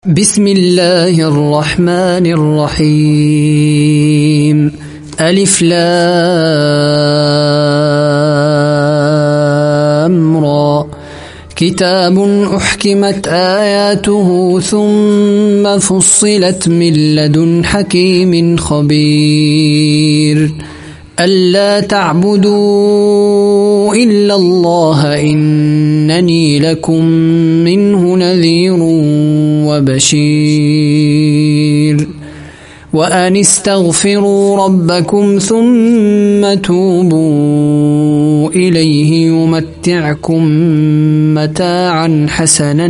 بسم الله الرحمن الرحيم. ألف لام را. كتاب أحكمت آياته ثم فصلت من لدن حكيم خبير. ألا تعبدوا إلا الله إنني لكم منه نذير وبشير. وأن استغفروا ربكم ثم توبوا إليه يمتعكم متاعا حسنا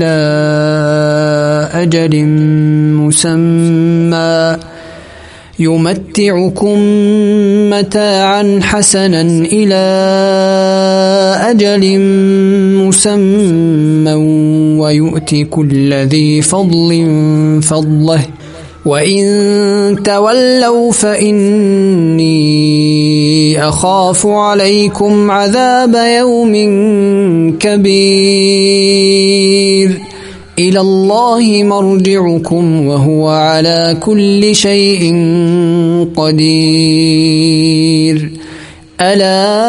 إلى أجل مسمى ويؤتي كل ذي فضل فضله وإن تولوا فإني أخاف عليكم عذاب يوم كبير. إلى الله مرجعكم وهو على كل شيء قدير. ألا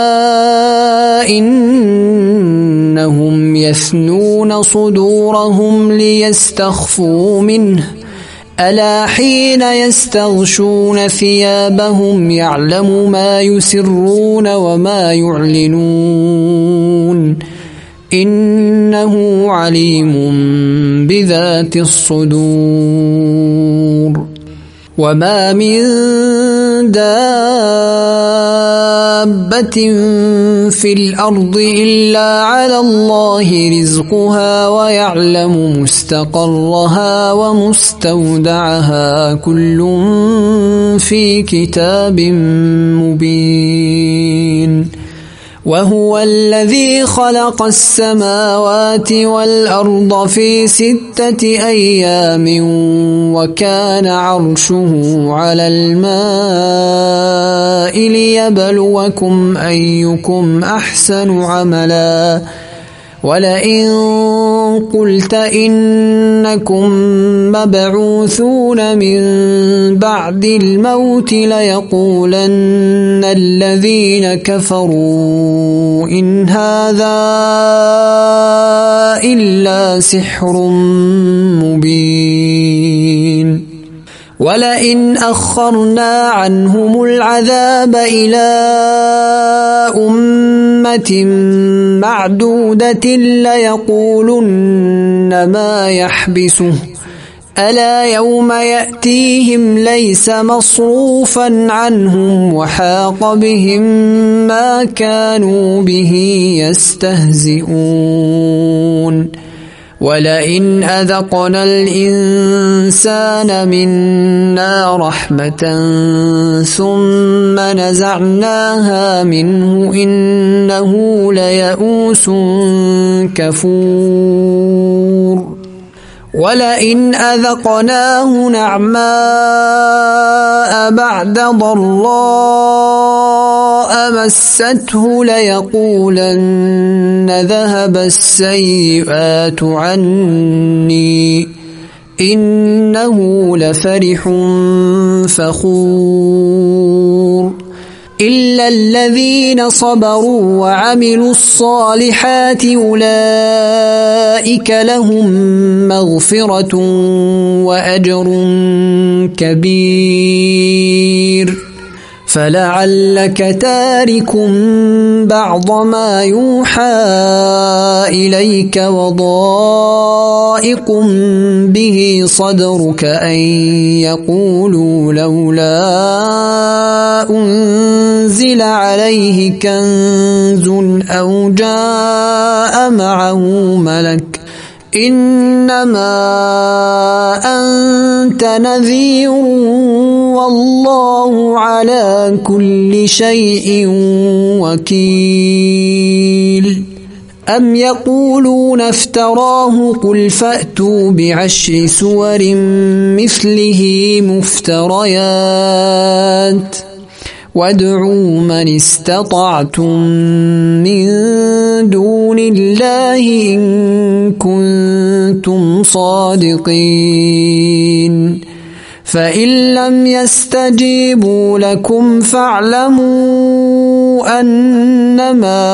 إنهم يثنون صدورهم ليستخفوا منه ألا حين يستغشون ثيابهم يعلم ما يسرون وما يعلنون إنه عليم بذات الصدور. وما من دابة في الأرض إلا على الله رزقها ويعلم مستقرها ومستودعها كل في كتاب مبين. وهو الذي خلق السماوات والأرض في 6 أيام وكان عرشه على الماء ليبلوكم أيكم أحسن عملا. ولئن قلت إنكم مبعوثون من بعد الموت ليقولن الذين كفروا إن هذا إلا سحر مبين. ولئن أخرنا عنهم العذاب إلى أمة معدودة ليقولن ما يحبسه ألا يوم يأتيهم ليس مصروفا عنهم وحاق بهم ما كانوا به يستهزئون. ولئن أذقنا الإنسان منا رحمة ثم نزعناها منه إنه ليئوس كفور. ولئن أذقناه نعماء بعد ضراء مسته ليقولن ذهب السيئات عني إنه لفرح فخور. إلا الذين صبروا وعملوا الصالحات أولئك لهم مغفرة وأجر كبير. فلعلك تارك بعض ما يوحى إليك وضائق به صدرك أن يقولوا لولا أنزل عليه كنز أو جاء معه ملك إنما أنت نذير والله على كل شيء وكيل. أم يقولون افتراه قل فأتوا ب10 سور مثله مفتريات وادعوا من استطعتم من دون الله إن كنتم صادقين فإن لم يستجيبوا لكم فاعلموا أنما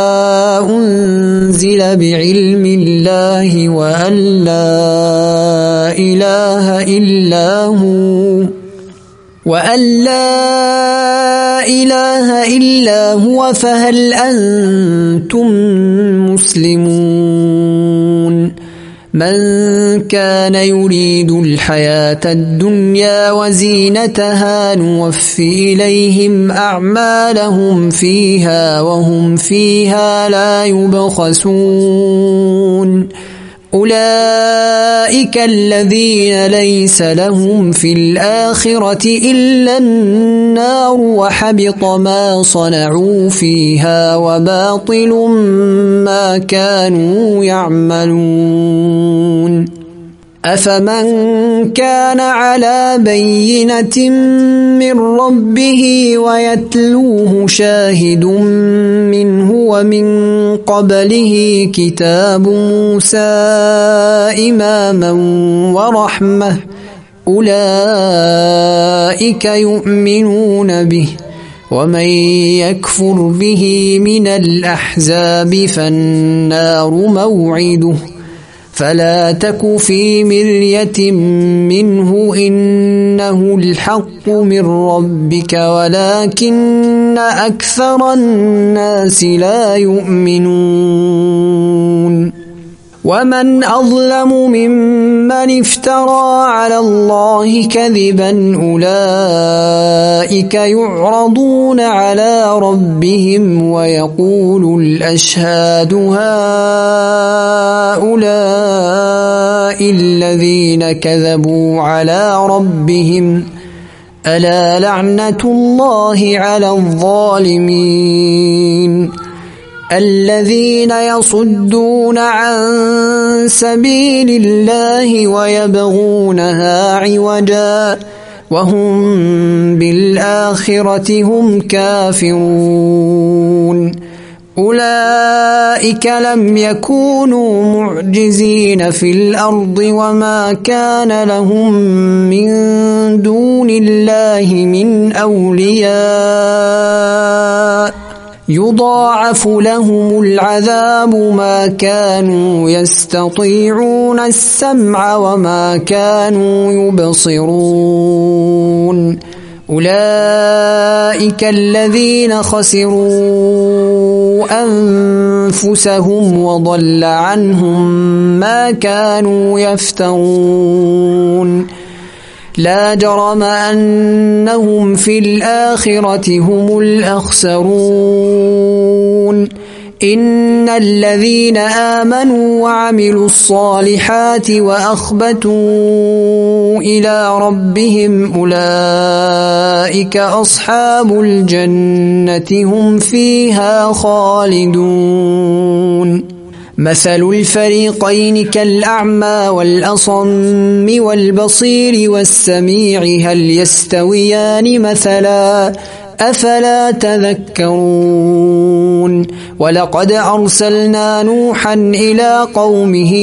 أنزل بعلم الله وأن لا إله إلا هو فهل أنتم مسلمون من كان يريد الحياة الدنيا وزينتها نوفي إليهم أعمالهم فيها وهم فيها لا يبخسون أولئك الذين ليس لهم في الآخرة إلا النار وحبط ما صنعوا فيها وباطل ما كانوا يعملون أفمن كان على بينة من ربه ويتلوه شاهد منه ومن قبله كتاب موسى إماما ورحمة أولئك يؤمنون به ومن يكفر به من الأحزاب فالنار موعده فلا تك في مرية منه إنه الحق من ربك ولكن أكثر الناس لا يؤمنون ومن أظلم ممن افترى على الله كذبا أولئك يعرضون على ربهم ويقول الأشهاد هؤلاء الذين كذبوا على ربهم ألا لعنة الله على الظالمين الذين يصدون عن سبيل الله ويبغونها عوجا وهم بالآخرة هم كافرون أولئك لم يكونوا معجزين في الأرض وما كان لهم من دون الله من أولياء يضاعف لهم العذاب ما كانوا يستطيعون السمع وما كانوا يبصرون أولئك الذين خسروا أنفسهم وضل عنهم ما كانوا يفترون لا جرم أنهم في الآخرة هم الأخسرون إن الذين آمنوا وعملوا الصالحات وأخبتوا إلى ربهم أولئك أصحاب الجنة هم فيها خالدون مثل الفريقين كالأعمى والأصم والبصير والسميع هل يستويان مثلا أفلا تذكرون ولقد أرسلنا نوحا إلى قومه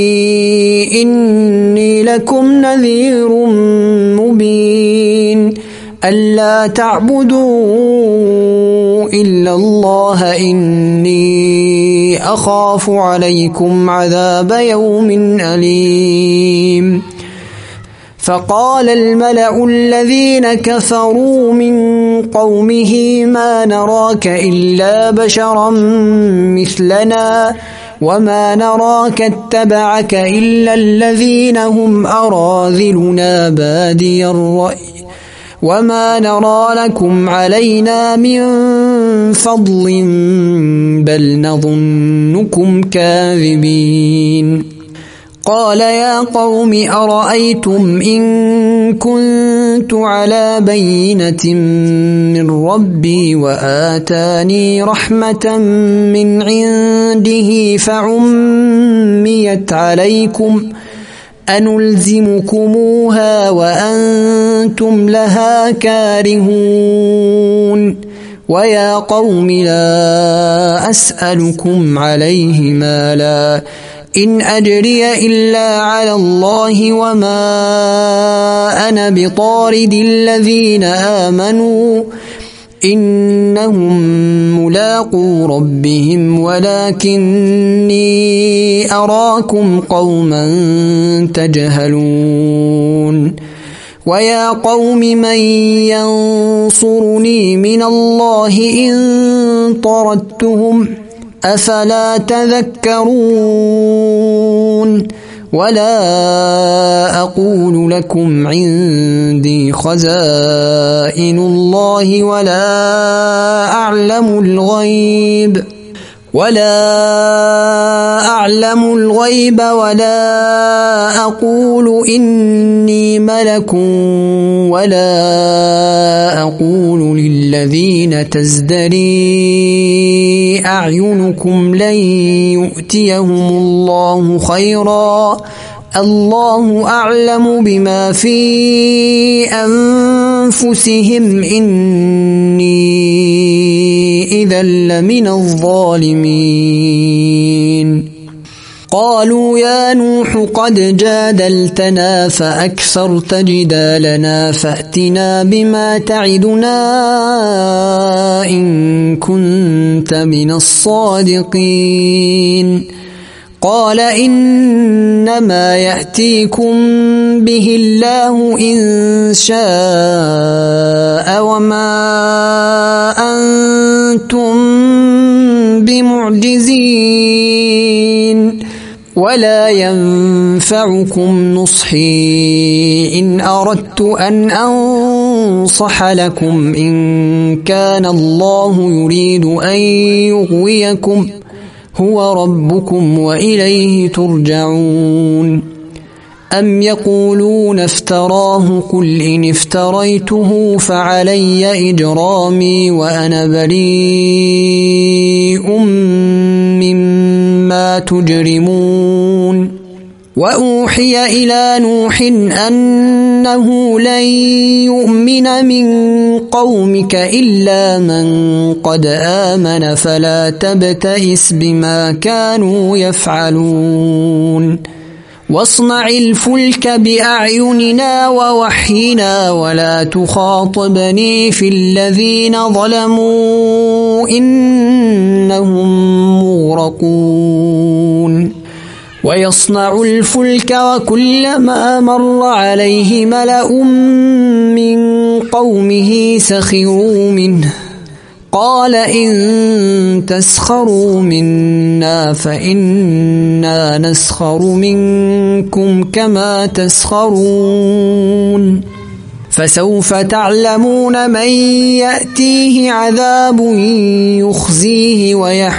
إني لكم نذير مبين ألا تعبدوا إلا الله إني أخاف عليكم عذاب يوم أليم فقال الملأ الذين كفروا من قومه ما نراك إلا بشرا مثلنا وما نراك اتبعك إلا الذين هم أراذلنا بادي الرأي وما نرى لكم علينا من فضل بل نظنكم كاذبين قال يا قوم أرأيتم إن كنت على بينة من ربي وآتاني رحمة من عنده فعميت عليكم أنلزمكموها وأنتم لها كارهون ويا قوم لا أسألكم عليه مالا إن أجري إلا على الله وما أنا بطارد الذين آمنوا إنهم ملاقو ربهم ولكني أراكم قوما تجهلون ويا قوم من ينصرني من الله إن طردتهم أفلا تذكرون ولا أقول لكم عندي خزائن الله ولا أعلم الغيب ولا أقول إني ملك ولا أقول للذين تزدري أعينكم لن يؤتيهم الله خيرا الله أعلم بما في أنفسهم إني إذا لمن الظالمين قالوا يا نوح قد جادلتنا فأكثرت جدالنا فأتنا بما تعدنا إن كنت من الصادقين قال إنما يأتيكم به الله إن شاء وما أنتم بمعجزين ولا ينفعكم نصحي إن أردت أن أنصح لكم إن كان الله يريد أن يغويكم هو ربكم وإليه ترجعون أم يقولون افتراه قل إن افتريته فعلي إجرامي وأنا بريء مما تجرمون وأوحي إلى نوح أنه لن يؤمن من قومك إلا من قد آمن فلا تبتئس بما كانوا يفعلون واصنع الفلك بأعيننا ووحينا ولا تخاطبني في الذين ظلموا إنهم مغرقون ويصنع الفلك وكلما مر عليه ملأ من قومه سخروا منه قال إن تسخروا منا فإنا نسخر منكم كما تسخرون فسوف تعلمون من يأتيه عذاب يخزيه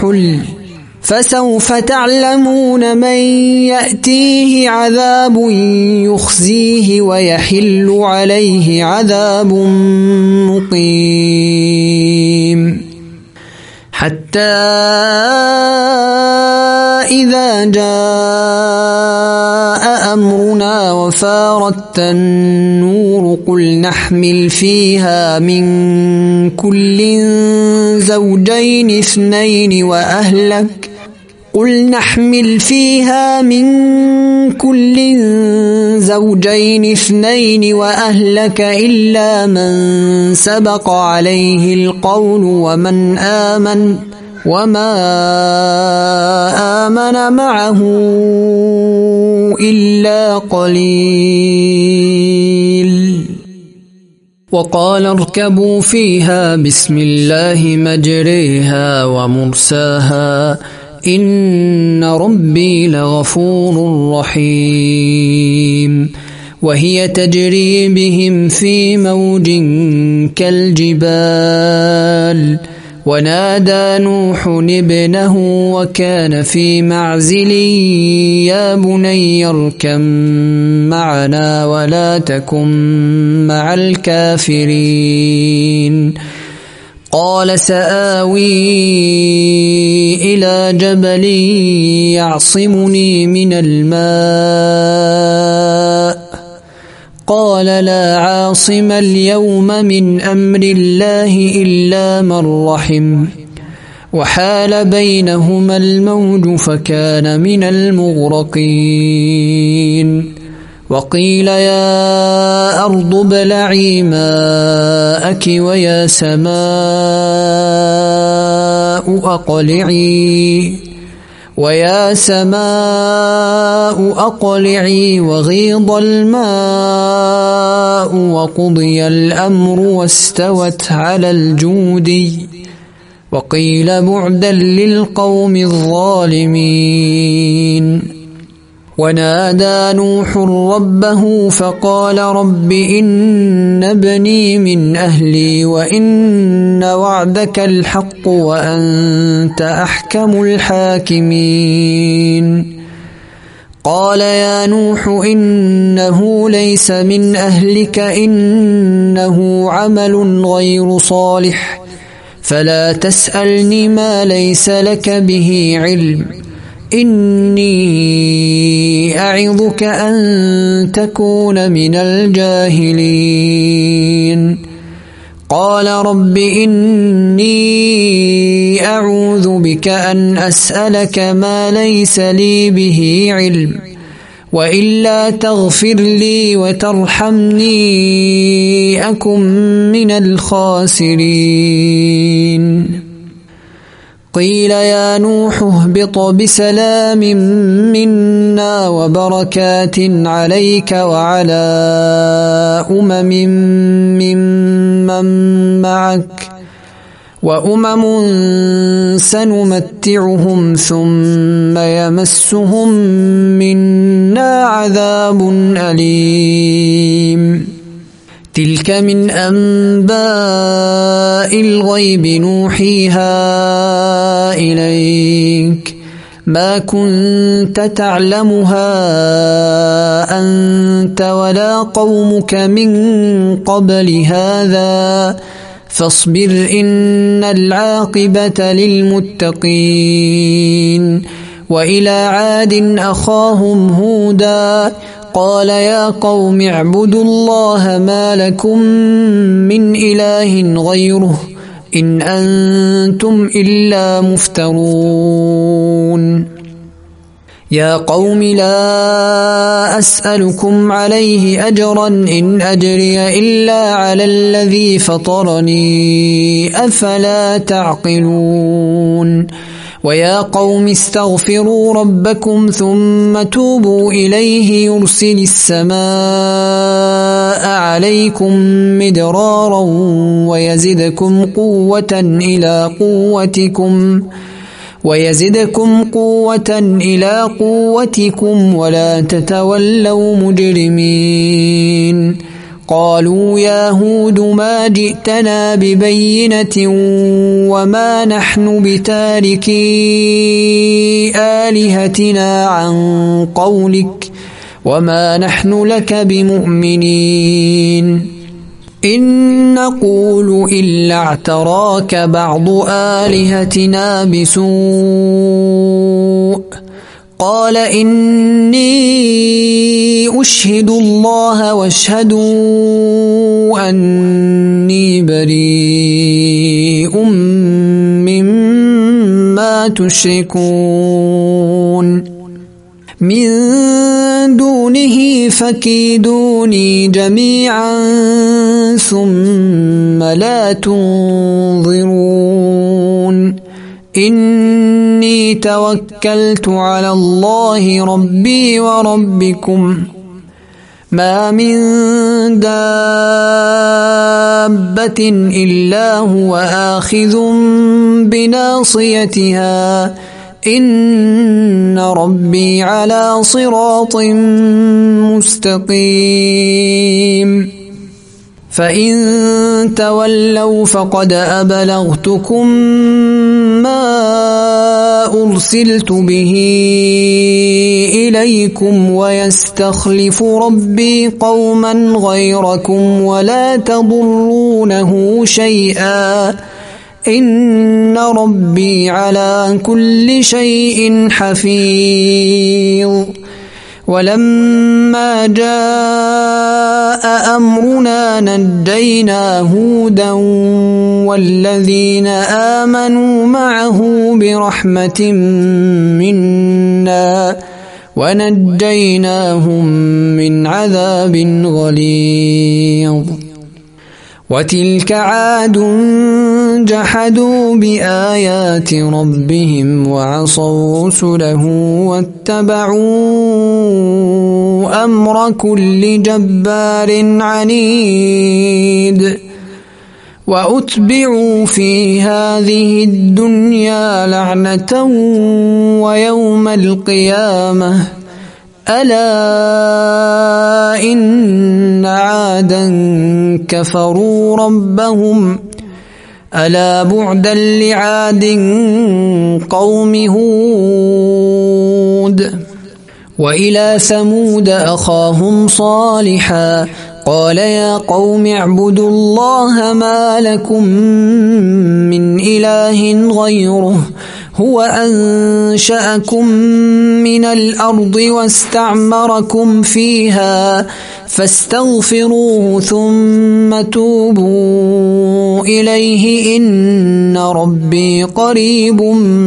ويحل عليه عذاب مقيم حتى إذا جاء أمرنا وفارت النور قل نحمل فيها من كل زوجين اثنين وأهلك إلا من سبق عليه القول ومن آمن وما آمن معه إلا قليل وقال اركبوا فيها بسم الله مجريها ومرساها إن ربي لغفور رحيم وهي تجري بهم في موج كالجبال ونادى نوح ابنه وكان في معزل يا بني اركب معنا ولا تكن مع الكافرين قال سآوي إلى جبل يعصمني من الماء قال لا عاصم اليوم من أمر الله إلا من رحم وحال بينهما الموج فكان من المغرقين وقيل يا أرض ابلعي ماءك ويا سماء أقلعي وغيض الماء وقضي الأمر واستوت على الجودي وقيل بعدا للقوم الظالمين ونادى نوح ربه فقال رب إن ابني من أهلي وإن وعدك الحق وأنت أحكم الحاكمين قال يا نوح إنه ليس من أهلك إنه عمل غير صالح فلا تسألني ما ليس لك به علم إني أعظك أن تكون من الجاهلين قال رب إني أعوذ بك أن أسألك ما ليس لي به علم وإلا تغفر لي وترحمني أكن من الخاسرين قيل يا نوح اهبط بسلام منا وبركات عليك وعلى ممن معك وأمم سنمتعهم ثم يمسهم منا عذاب أليم تلك من أنباء الغيب نوحيها إليك ما كنت تعلمها أنت ولا قومك من قبل هذا فاصبر إن العاقبة للمتقين وإلى عاد أخاهم هودا قال يا قوم اعبدوا الله ما لكم من إله غيره إن أنتم إلا مفترون يا قوم لا أسألكم عليه أجرا إن أجري إلا على الذي فطرني أفلا تعقلون ويا قوم استغفروا ربكم ثم توبوا إليه يرسل السماء عليكم مدرارا ويزدكم قوة إلى قوتكم ولا تتولوا مجرمين قالوا يا هود ما جئتنا ببينة وما نحن بتاركي آلهتنا عن قولك وما نحن لك بمؤمنين إن نقول إلا اعتراك بعض آلهتنا بسوء قال إني أشهد الله واشهدوا أني بريء مما تشركون من دونه فكيدوني جميعا ثم لا تنظرون إني توكلت على الله ربي وربكم ما من دابة إلا هو آخذ بناصيتها إن ربي على صراط مستقيم فإن تولوا فقد أبلغتكم ما أرسلت به إليكم ويستخلف ربي قوما غيركم ولا تضرونه شيئا إن ربي على كل شيء حفيظ ولما جاء أمرنا نجينا هودا والذين آمنوا معه برحمة منا ونجيناهم من عذاب غليظ وتلك عاد جحدوا بآيات ربهم وعصوا رسله واتبعوا أمر كل جبار عنيد وأتبعوا في هذه الدنيا لعنة ويوم القيامة ألا إن عادا كفروا ربهم ألا بعدا لعاد قوم هود وإلى ثمود أخاهم صالحا قال يا قوم اعبدوا الله ما لكم من إله غيره هو أنشأكم من الأرض واستعمركم فيها فاستغفروه ثم توبوا إليه إن ربي قريب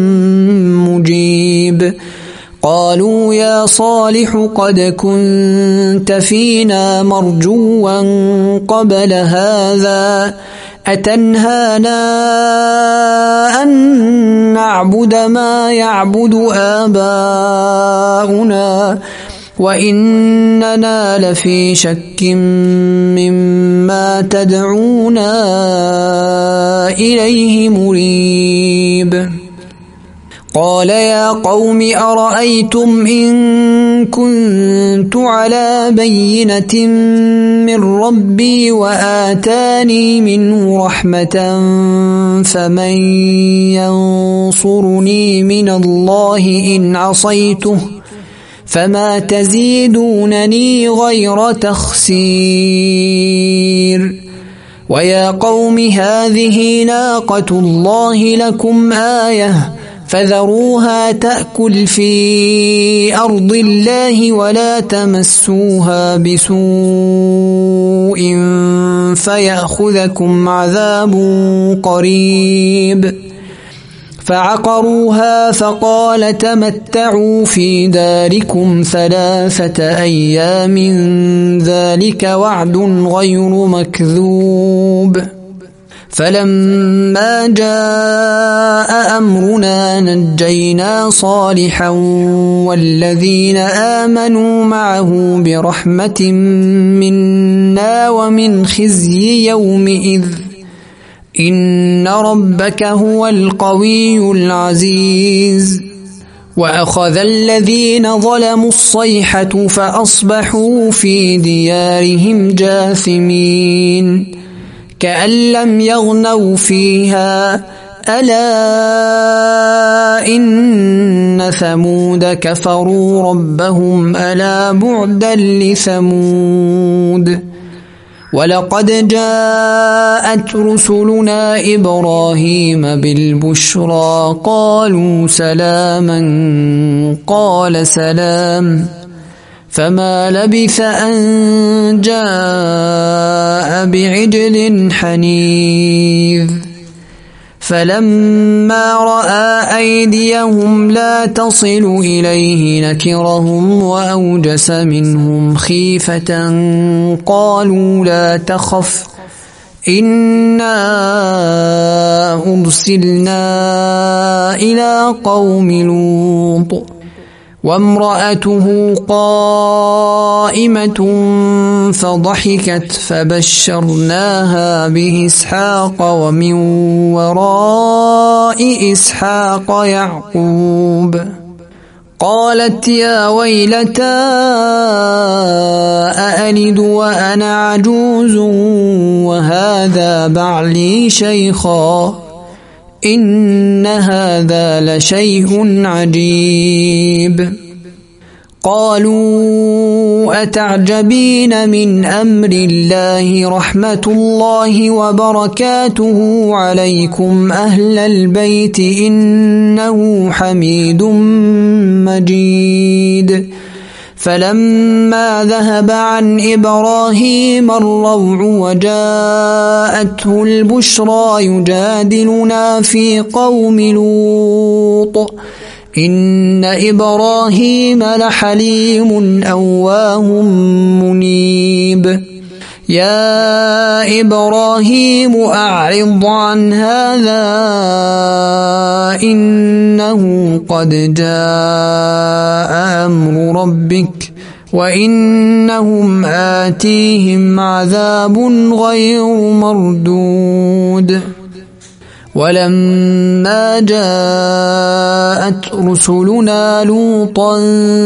مجيب قالوا يا صالح قد كنت فينا مرجوا قبل هذا أتنهانا أن نعبد ما يعبد آباؤنا وإننا لفي شك مما تدعونا إليه مريب قال يا قوم أرأيتم إن كنت على بينة من ربي وآتاني منه رحمة فمن ينصرني من الله إن عصيته فما تزيدونني غير تخسير ويا قوم هذه ناقة الله لكم آية فذروها تأكل في أرض الله ولا تمسوها بسوء فيأخذكم عذاب قريب فعقروها فقال تمتعوا في داركم 3 أيام ذلك وعد غير مكذوب فلما جاء أمرنا نجينا صالحا والذين آمنوا معه برحمة منا ومن خزي يومئذ إن ربك هو القوي العزيز وأخذ الذين ظلموا الصيحة فأصبحوا في ديارهم جاثمين كأن لم يغنوا فيها ألا إن ثمود كفروا ربهم ألا بعدا لثمود ولقد جاءت رسلنا إبراهيم بالبشرى قالوا سلاما قال سلام فما لبث أن جاء بعجل حنيذ فلما رأى أيديهم لا تصل إليه نكرهم وأوجس منهم خيفة قالوا لا تخف إنا أرسلنا إلى قوم لوط وامرأته قائمة فضحكت فبشرناها بإسحاق ومن وراء إسحاق يعقوب قالت يا ويلتى أألد وأنا عجوز وهذا بعلي شيخا إن هذا لشيء عجيب قالوا أتعجبين من أمر الله رحمة الله وبركاته عليكم أهل البيت إنه حميد مجيد فلما ذهب عن إبراهيم الروع وجاءته البشرى يجادلنا في قوم لوط إن إبراهيم لحليم أواه منيب يا إبراهيم أعرض عن هذا إنه قد جاء أمر ربك وإنهم آتيهم عذاب غير مردود ولما جاءت رسلنا لوطا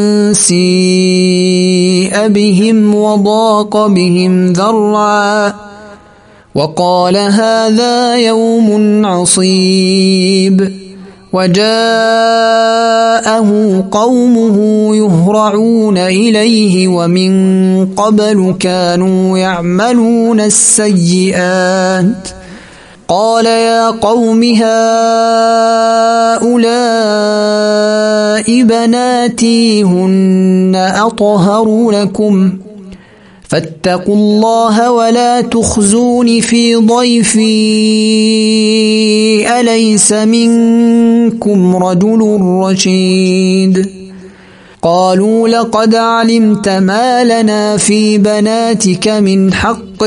سيء بهم وضاق بهم ذرعا وقال هذا يوم عصيب وجاءه قومه يهرعون إليه ومن قبل كانوا يعملون السيئات قال يا قوم هؤلاء بناتي هن أطهر لكم فاتقوا الله ولا تخزون في ضيفي أليس منكم رجل رشيد قالوا لقد علمت ما لنا في بناتك من حق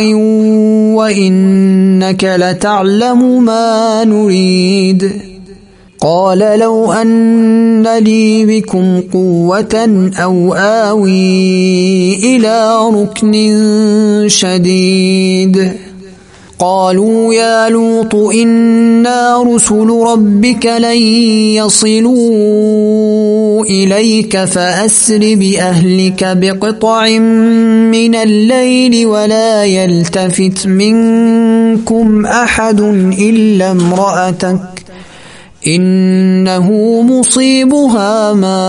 وإنك لتعلم ما نريد قال لو أن لي بكم قوة أو آوي إلى ركن شديد قالوا يا لوط إنا رسل ربك لن يصلوا إليك فأسر بأهلك بقطع من الليل ولا يلتفت منكم أحد إلا امرأتك إنه مصيبها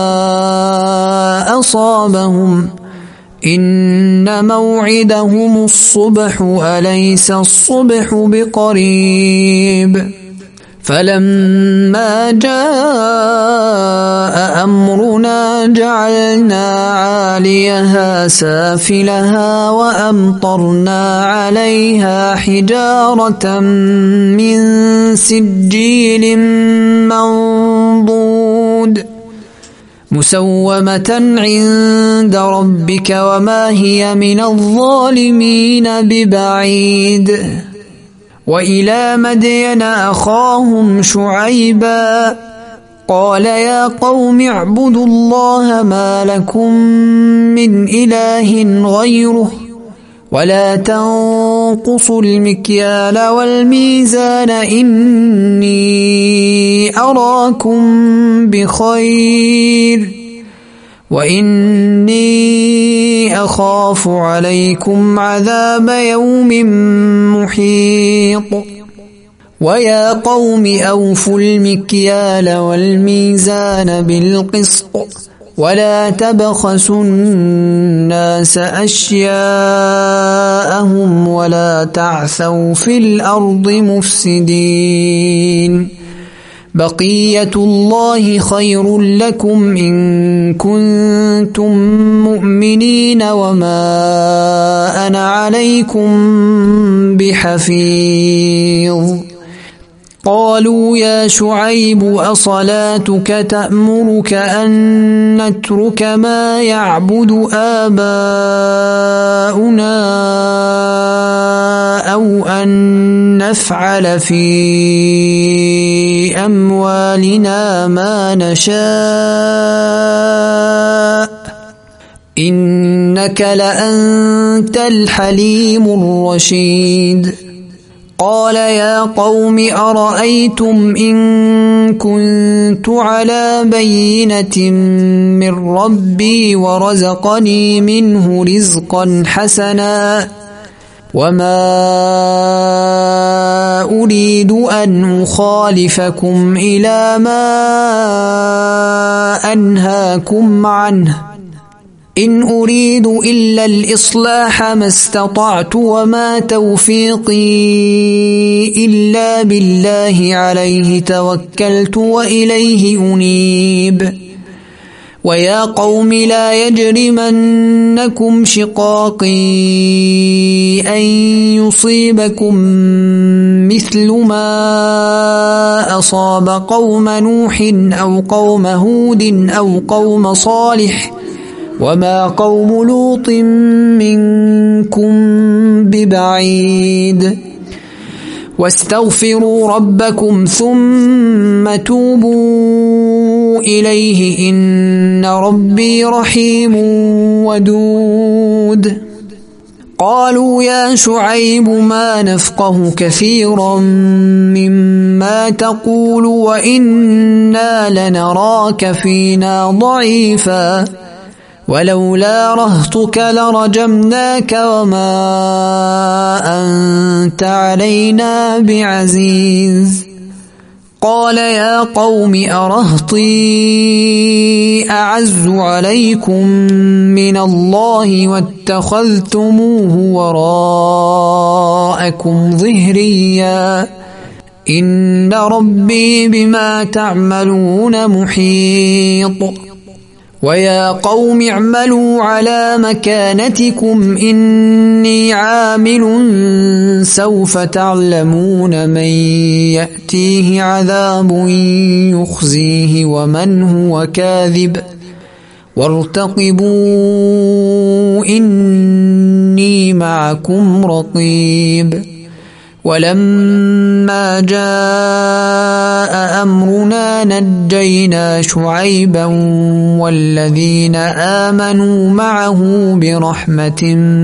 ما أصابهم إن موعدهم الصبح أليس الصبح بقريب فلما جاء أمرنا جعلنا عاليها سافلها وأمطرنا عليها حجارة من سجيل منضود مسومة عند ربك وما هي من الظالمين ببعيد وإلى مدين أخاهم شعيبا قال يا قوم اعبدوا الله ما لكم من إله غيره ولا تنقصوا المكيال والميزان إني أراكم بخير وإني أخاف عليكم عذاب يوم محيط ويا قوم أوفوا المكيال والميزان بالقسط ولا تبخسوا الناس أشياءهم ولا تعثوا في الأرض مفسدين بقية الله خير لكم إن كنتم مؤمنين وما أنا عليكم بحفيظ قالوا يا شعيب أصلاتك تأمرك أن نترك ما يعبد آباؤنا أو أن نفعل في أموالنا ما نشاء إنك لأنت الحليم الرشيد قال يا قوم أرأيتم إن كنت على بينة من ربي ورزقني منه رزقا حسنا وما أريد أن أخالفكم إلى ما أنهاكم عنه إن أريد إلا الإصلاح ما استطعت وما توفيقي إلا بالله عليه توكلت وإليه أنيب ويا قوم لا يجرمنكم شقاقي أن يصيبكم مثل ما أصاب قوم نوح أو قوم هود أو قوم صالح وما قوم لوط منكم ببعيد واستغفروا ربكم ثم توبوا إليه إن ربي رحيم ودود قالوا يا شعيب ما نفقه كثيرا مما تقول وإنا لنراك فينا ضعيفا ولولا رهطك لرجمناك وما أنت علينا بعزيز قال يا قوم أرهطي أعز عليكم من الله واتخذتموه وراءكم ظهريا إن ربي بما تعملون محيط ويا قوم اعملوا على مكانتكم إني عامل سوف تعلمون من يأتيه عذاب يخزيه ومن هو كاذب وارتقبوا إني معكم رقيب ولما جاء أمرنا نجينا شعيبا والذين آمنوا معه برحمة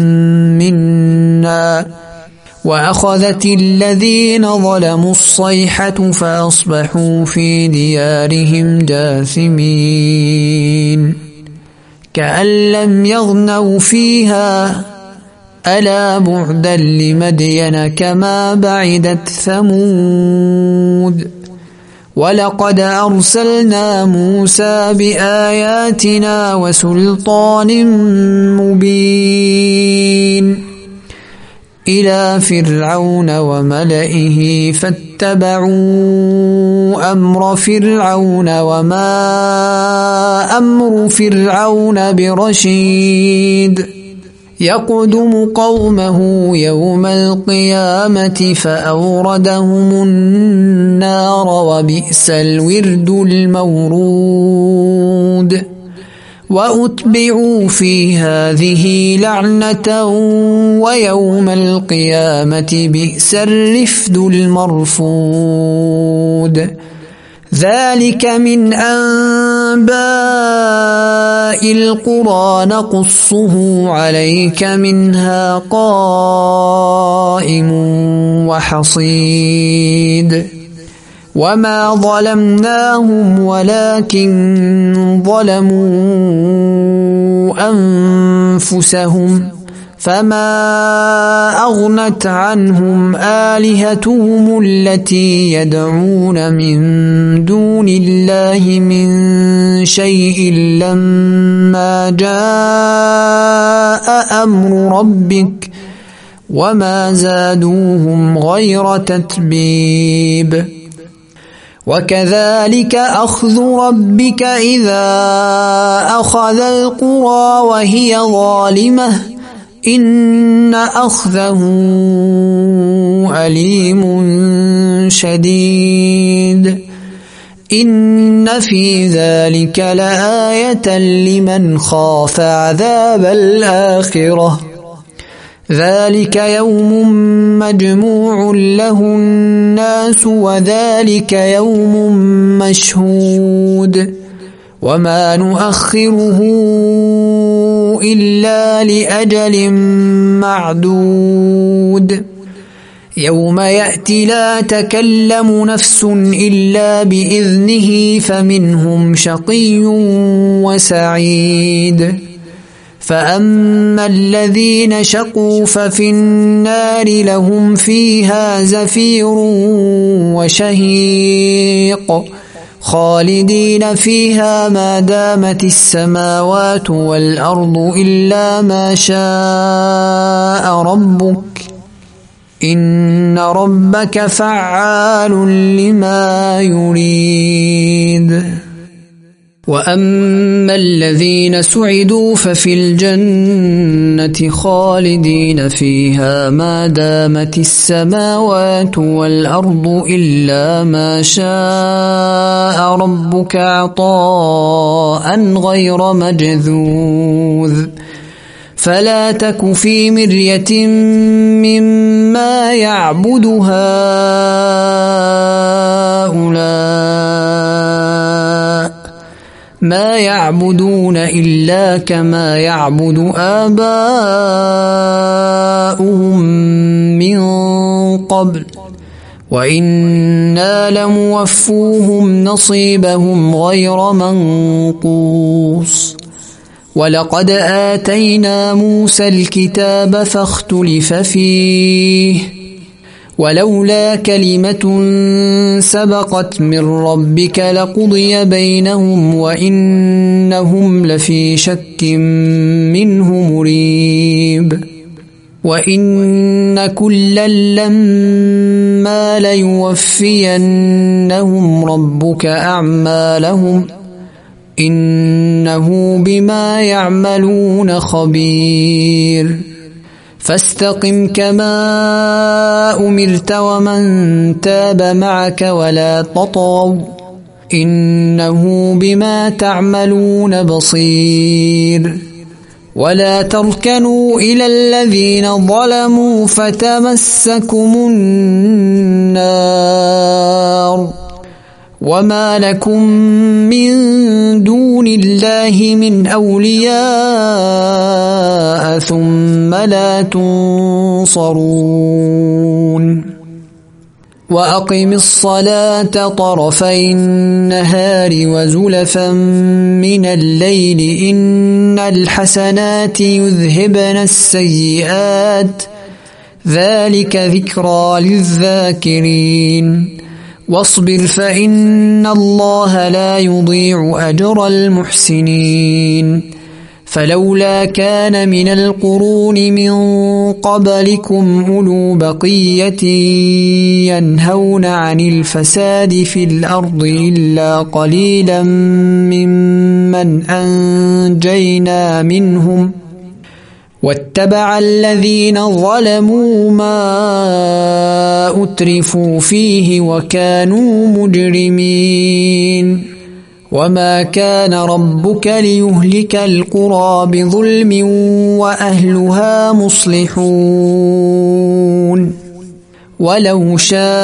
منا وأخذت الذين ظلموا الصيحة فأصبحوا في ديارهم جاثمين كأن لم يغنوا فيها ألا بعدا لمدين كما بعدت ثمود ولقد أرسلنا موسى بآياتنا وسلطان مبين إلى فرعون وملئه فاتبعوا أمر فرعون وما أمر فرعون برشيد يقدم قومه يوم القيامة فأوردهم النار وبئس الورد المورود وأتبعوا في هذه لعنة ويوم القيامة بئس الرفد المرفود ذلك من أنباء القرى نقصه عليك منها قائم وحصيد وما ظلمناهم ولكن ظلموا أنفسهم فما أغنت عنهم آلهتهم التي يدعون من دون الله من شيء لما جاء أمر ربك وما زادوهم غير تتبيب وكذلك أخذ ربك إذا أخذ القرى وهي ظالمة إن أخذه أليم شديد إن في ذلك لآية لمن خاف عذاب الآخرة ذلك يوم مجموع له الناس وذلك يوم مشهود وما نؤخره إلا لأجل معدود يوم يأتي لا تكلم نفس إلا بإذنه فمنهم شقي وسعيد فأما الذين شقوا ففي النار لهم فيها زفير وشهيق خالدين فيها ما دامت السماوات والأرض إلا ما شاء ربك إن ربك فعال لما يريد. وأما الذين سعدوا ففي الجنة خالدين فيها ما دامت السماوات والأرض إلا ما شاء ربك عطاء غير مجذوذ. فلا تك في مرية مما يعبد هؤلاء ما يعبدون إلا كما يعبد آباؤهم من قبل وإنا لموفوهم نصيبهم غير منقوص. ولقد آتينا موسى الكتاب فاختلف فيه ولولا كلمة سبقت من ربك لقضي بينهم وإنهم لفي شك منه مريب. وإن كلا لما ليوفينهم ربك أعمالهم إنه بما يعملون خبير. فاستقم كما أمرت ومن تاب معك ولا تطغوا إنه بما تعملون بصير. ولا تركنوا إلى الذين ظلموا فتمسكم النار وما لكم من دون الله من أولياء ثم لا تنصرون. وأقم الصلاة طرفي النهار وزلفا من الليل إن الحسنات يذهبن السيئات ذلك ذكرى للذاكرين. واصبر فإن الله لا يضيع أجر المحسنين. فلولا كان من القرون من قبلكم أولو بقية ينهون عن الفساد في الأرض إلا قليلا ممن أنجينا منهم واتبع الذين ظلموا ما أترفوا فيه وكانوا مجرمين. وما كان ربك ليهلك القرى بظلم وأهلها مصلحون. ولو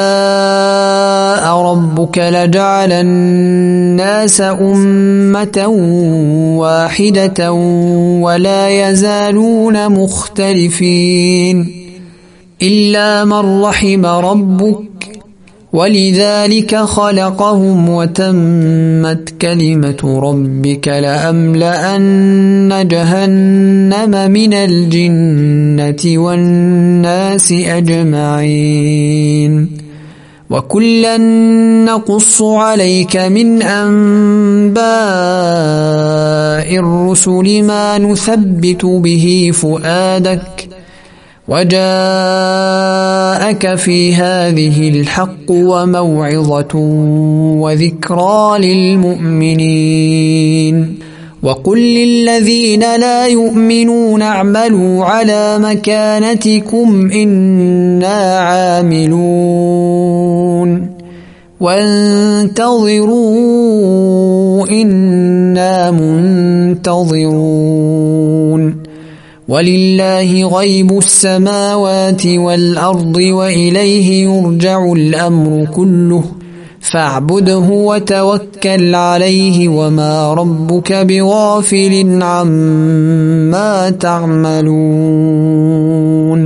شاء ربك لجعل الناس أمة واحدة ولا يزالون مختلفين إلا من رحم ربك ولذلك خلقهم وتمت كلمة ربك لأملأن جهنم من الجنة والناس أجمعين. وكلا نقص عليك من أنباء الرسل ما نثبت به فؤادك وجاءك في هذه الحق وموعظة وذكرى للمؤمنين. وقل للذين لا يؤمنون اعملوا على مكانتكم إنا عاملون وانتظروا إنا منتظرون. ولله غيب السماوات والأرض وإليه يرجع الأمر كله فاعبده وتوكل عليه وما ربك بغافل عما تعملون.